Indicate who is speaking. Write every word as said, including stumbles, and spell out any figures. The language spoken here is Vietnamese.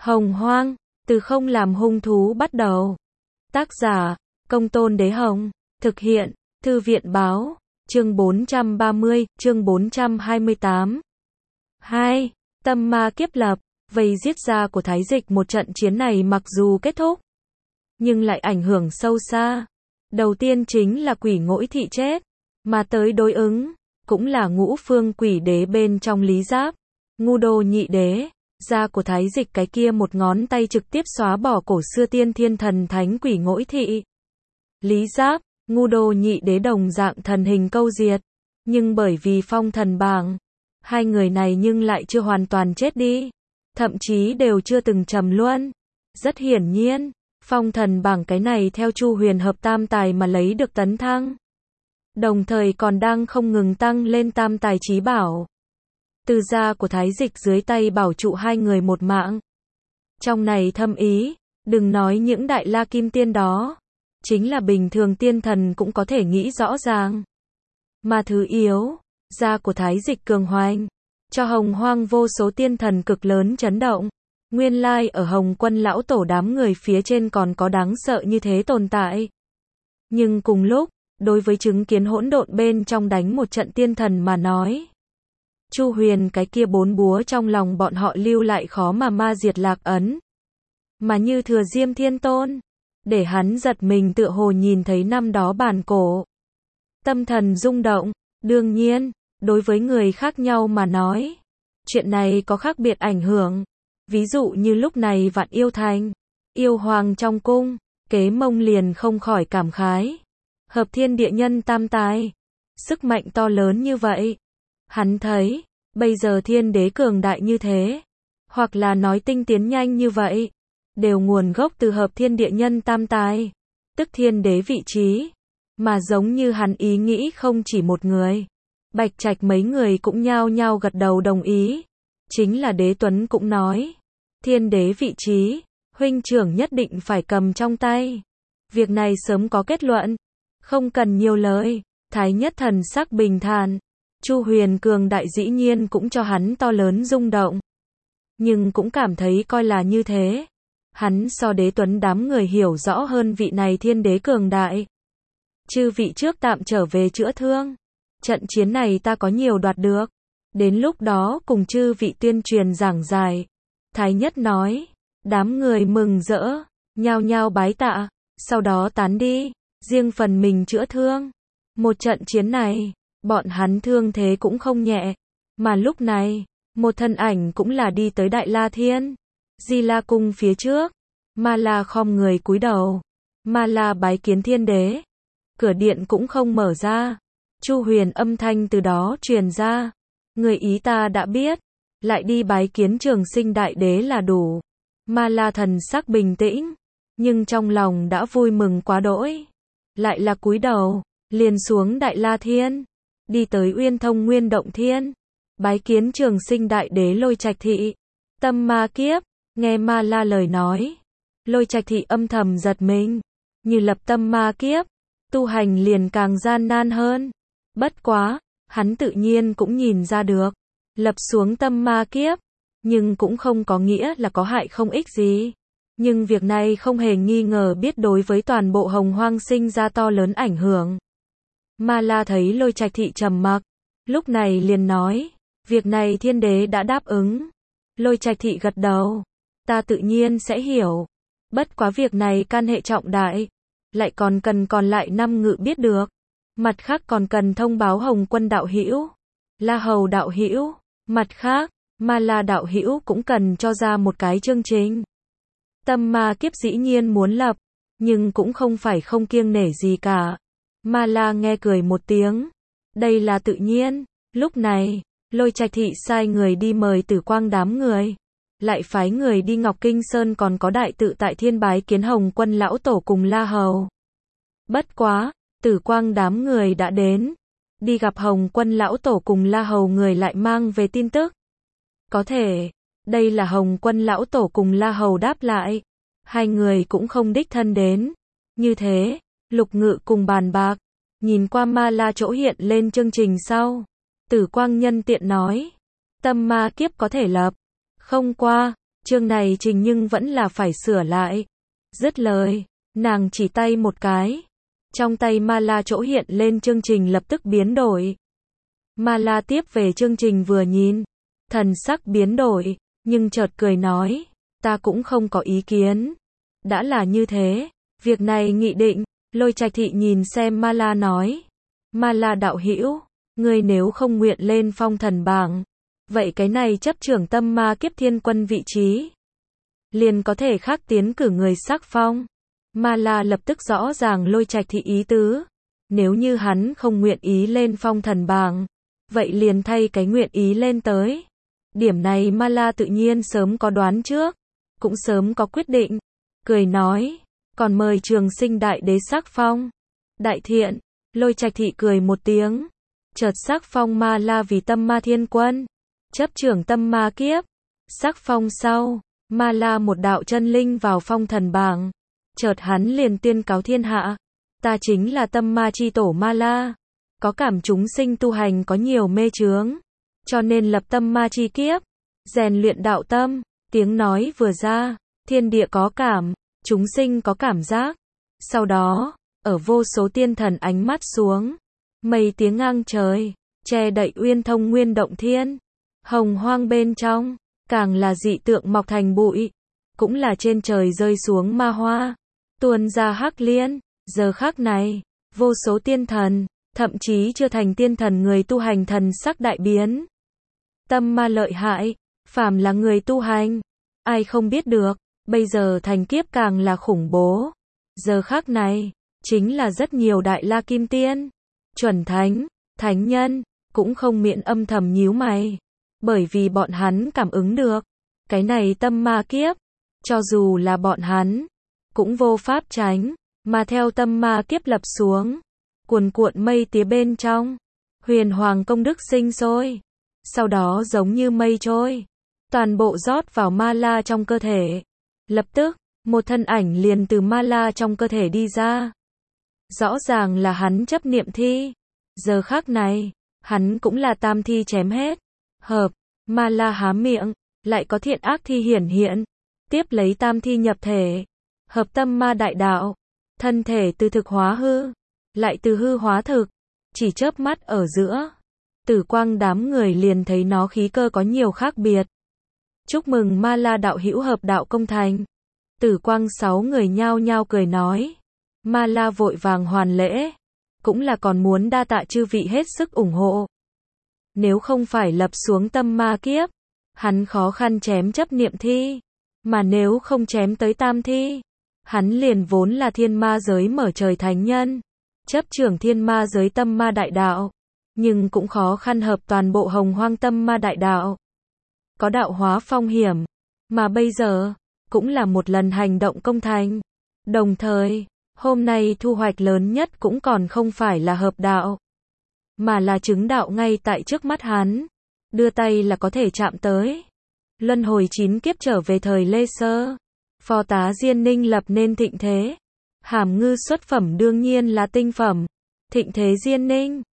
Speaker 1: Hồng Hoang, từ không làm hung thú bắt đầu. Tác giả, Công Tôn Đế Hồng. Thực hiện, Thư viện Báo. Chương bốn trăm ba mươi, chương bốn trăm hai mươi tám. hai. Tâm ma kiếp lập, vây giết gia của Thái Dịch. Một trận chiến này mặc dù kết thúc, nhưng lại ảnh hưởng sâu xa. Đầu tiên chính là Quỷ Ngỗi Thị chết, mà tới đối ứng, cũng là ngũ phương quỷ đế bên trong Lý Giáp, Ngu Đô Nhị Đế. Gia của Thái Dịch cái kia một ngón tay trực tiếp xóa bỏ cổ xưa tiên thiên thần thánh Quỷ Ngỗi Thị. Lý Giáp, Ngu Đô Nhị Đế đồng dạng thần hình câu diệt, nhưng bởi vì phong thần bảng, hai người này nhưng lại chưa hoàn toàn chết đi, thậm chí đều chưa từng trầm luân. Rất hiển nhiên, phong thần bảng cái này theo Chu Huyền hợp tam tài mà lấy được tấn thăng, đồng thời còn đang không ngừng tăng lên tam tài chí bảo. Từ gia của Thái Dịch dưới tay bảo trụ hai người một mạng. Trong này thâm ý, đừng nói những đại la kim tiên đó, chính là bình thường tiên thần cũng có thể nghĩ rõ ràng. Mà thứ yếu, gia của Thái Dịch cường hoành, cho Hồng Hoang vô số tiên thần cực lớn chấn động. Nguyên lai ở Hồng Quân lão tổ đám người phía trên còn có đáng sợ như thế tồn tại. Nhưng cùng lúc, đối với chứng kiến hỗn độn bên trong đánh một trận tiên thần mà nói, Chu Huyền cái kia bốn búa trong lòng bọn họ lưu lại khó mà ma diệt lạc ấn. Mà như thừa Diêm Thiên Tôn, để hắn giật mình tựa hồ nhìn thấy năm đó bản cổ. Tâm thần rung động, đương nhiên, đối với người khác nhau mà nói, chuyện này có khác biệt ảnh hưởng. Ví dụ như lúc này Vạn Yêu Thành, yêu hoàng trong cung, Kế Mông liền không khỏi cảm khái. Hợp thiên địa nhân tam tài, sức mạnh to lớn như vậy. Hắn thấy, bây giờ thiên đế cường đại như thế, hoặc là nói tinh tiến nhanh như vậy, đều nguồn gốc từ hợp thiên địa nhân tam tài, tức thiên đế vị trí. Mà giống như hắn ý nghĩ không chỉ một người, Bạch Trạch mấy người cũng nhao nhao gật đầu đồng ý. Chính là Đế Tuấn cũng nói, thiên đế vị trí, huynh trưởng nhất định phải cầm trong tay. Việc này sớm có kết luận, không cần nhiều lời. Thái Nhất thần sắc bình thản. Chu Huyền cường đại dĩ nhiên cũng cho hắn to lớn rung động, nhưng cũng cảm thấy coi là như thế, hắn so Đế Tuấn đám người hiểu rõ hơn vị này thiên đế cường đại. Chư vị trước tạm trở về chữa thương, trận chiến này ta có nhiều đoạt được, đến lúc đó cùng chư vị tuyên truyền giảng giải. Thái Nhất nói. Đám người mừng rỡ, nhao nhao bái tạ, sau đó tán đi, riêng phần mình chữa thương. Một trận chiến này, bọn hắn thương thế cũng không nhẹ, mà lúc này, một thân ảnh cũng là đi tới Đại La Thiên, Di La cung phía trước. Ma La khom người cúi đầu, Ma La bái kiến thiên đế. Cửa điện cũng không mở ra, Chu Huyền âm thanh từ đó truyền ra, người ý ta đã biết, lại đi bái kiến Trường Sinh đại đế là đủ. Ma La thần sắc bình tĩnh, nhưng trong lòng đã vui mừng quá đỗi, lại là cúi đầu, liền xuống Đại La Thiên, đi tới Uyên Thông Nguyên Động Thiên, bái kiến Trường Sinh đại đế Lôi Trạch Thị. Tâm ma kiếp, nghe Ma La lời nói, Lôi Trạch Thị âm thầm giật mình, như lập tâm ma kiếp, tu hành liền càng gian nan hơn. Bất quá, hắn tự nhiên cũng nhìn ra được, lập xuống tâm ma kiếp, nhưng cũng không có nghĩa là có hại không ích gì. Nhưng việc này không hề nghi ngờ biết đối với toàn bộ Hồng Hoang sinh ra to lớn ảnh hưởng. Ma La thấy Lôi Trạch Thị trầm mặc, lúc này liền nói, việc này thiên đế đã đáp ứng. Lôi Trạch Thị gật đầu, ta tự nhiên sẽ hiểu. Bất quá việc này can hệ trọng đại, lại còn cần còn lại năm ngự biết được. Mặt khác còn cần thông báo Hồng Quân đạo hữu, La Hầu đạo hữu, mặt khác, Ma La đạo hữu cũng cần cho ra một cái chương trình. Tâm ma kiếp dĩ nhiên muốn lập, nhưng cũng không phải không kiêng nể gì cả. Ma La nghe cười một tiếng, đây là tự nhiên. Lúc này, Lôi Trạch Thị sai người đi mời Tử Quang đám người, lại phái người đi Ngọc Kinh Sơn còn có Đại Tự Tại Thiên bái kiến Hồng Quân lão tổ cùng La Hầu. Bất quá, Tử Quang đám người đã đến, đi gặp Hồng Quân lão tổ cùng La Hầu người lại mang về tin tức. Có thể, đây là Hồng Quân lão tổ cùng La Hầu đáp lại, hai người cũng không đích thân đến. Như thế, Lục Ngự cùng bàn bạc, nhìn qua Ma La chỗ hiện lên chương trình sau, Tử Quang nhân tiện nói, tâm ma kiếp có thể lập, không qua, chương này trình nhưng vẫn là phải sửa lại. Dứt lời, nàng chỉ tay một cái. Trong tay Ma La chỗ hiện lên chương trình lập tức biến đổi. Ma La tiếp về chương trình vừa nhìn, thần sắc biến đổi, nhưng chợt cười nói, ta cũng không có ý kiến. Đã là như thế, việc này nghị định. Lôi Trạch Thị nhìn xem Ma La nói, Ma La đạo hữu, ngươi nếu không nguyện lên phong thần bảng, vậy cái này chấp trưởng tâm ma kiếp thiên quân vị trí, liền có thể khác tiến cử người sắc phong. Ma La lập tức rõ ràng Lôi Trạch Thị ý tứ, nếu như hắn không nguyện ý lên phong thần bảng, vậy liền thay cái nguyện ý lên tới. Điểm này Ma La tự nhiên sớm có đoán trước, cũng sớm có quyết định, cười nói, còn mời Trường Sinh đại đế sắc phong. Đại thiện, Lôi Trạch Thị cười một tiếng, chợt sắc phong Ma La vì tâm ma thiên quân, chấp trưởng tâm ma kiếp. Sắc phong sau, Ma La một đạo chân linh vào phong thần bảng, chợt hắn liền tuyên cáo thiên hạ, ta chính là tâm ma chi tổ Ma La, có cảm chúng sinh tu hành có nhiều mê chướng, cho nên lập tâm ma chi kiếp, rèn luyện đạo tâm. Tiếng nói vừa ra, thiên địa có cảm, chúng sinh có cảm giác. Sau đó, ở vô số tiên thần ánh mắt xuống, mây tiếng ngang trời, che đậy uyên thông nguyên động thiên. Hồng hoang bên trong, càng là dị tượng mọc thành bụi, cũng là trên trời rơi xuống ma hoa, tuôn ra hắc liên. Giờ khắc này, vô số tiên thần, thậm chí chưa thành tiên thần người tu hành thần sắc đại biến. Tâm ma lợi hại, phàm là người tu hành, ai không biết được, bây giờ thành kiếp càng là khủng bố. Giờ khắc này, chính là rất nhiều đại la kim tiên, chuẩn thánh, thánh nhân, cũng không miễn âm thầm nhíu mày, bởi vì bọn hắn cảm ứng được, cái này tâm ma kiếp, cho dù là bọn hắn, cũng vô pháp tránh, mà theo tâm ma kiếp lập xuống, cuồn cuộn mây tía bên trong, huyền hoàng công đức sinh sôi, sau đó giống như mây trôi, toàn bộ rót vào Ma La trong cơ thể. Lập tức, một thân ảnh liền từ Ma La trong cơ thể đi ra. Rõ ràng là hắn chấp niệm thi. Giờ khắc này, hắn cũng là tam thi chém hết. Hợp, Ma La há miệng, lại có thiện ác thi hiển hiện. Tiếp lấy tam thi nhập thể. Hợp tâm ma đại đạo. Thân thể từ thực hóa hư, lại từ hư hóa thực. Chỉ chớp mắt ở giữa, Tử Quang đám người liền thấy nó khí cơ có nhiều khác biệt. Chúc mừng Ma La đạo hữu hợp đạo công thành. Tử Quang sáu người nhao nhao cười nói. Ma La vội vàng hoàn lễ, cũng là còn muốn đa tạ chư vị hết sức ủng hộ. Nếu không phải lập xuống tâm ma kiếp, hắn khó khăn chém chấp niệm thi, mà nếu không chém tới tam thi, hắn liền vốn là thiên ma giới mở trời thánh nhân, chấp trưởng thiên ma giới tâm ma đại đạo, nhưng cũng khó khăn hợp toàn bộ hồng hoang tâm ma đại đạo. Có đạo hóa phong hiểm, mà bây giờ, cũng là một lần hành động công thành. Đồng thời, hôm nay thu hoạch lớn nhất cũng còn không phải là hợp đạo, mà là chứng đạo ngay tại trước mắt hắn. Đưa tay là có thể chạm tới. Luân hồi chín kiếp trở về thời Lê Sơ. Phó tá Diên Ninh lập nên thịnh thế. Hàm ngư xuất phẩm đương nhiên là tinh phẩm. Thịnh thế Diên Ninh.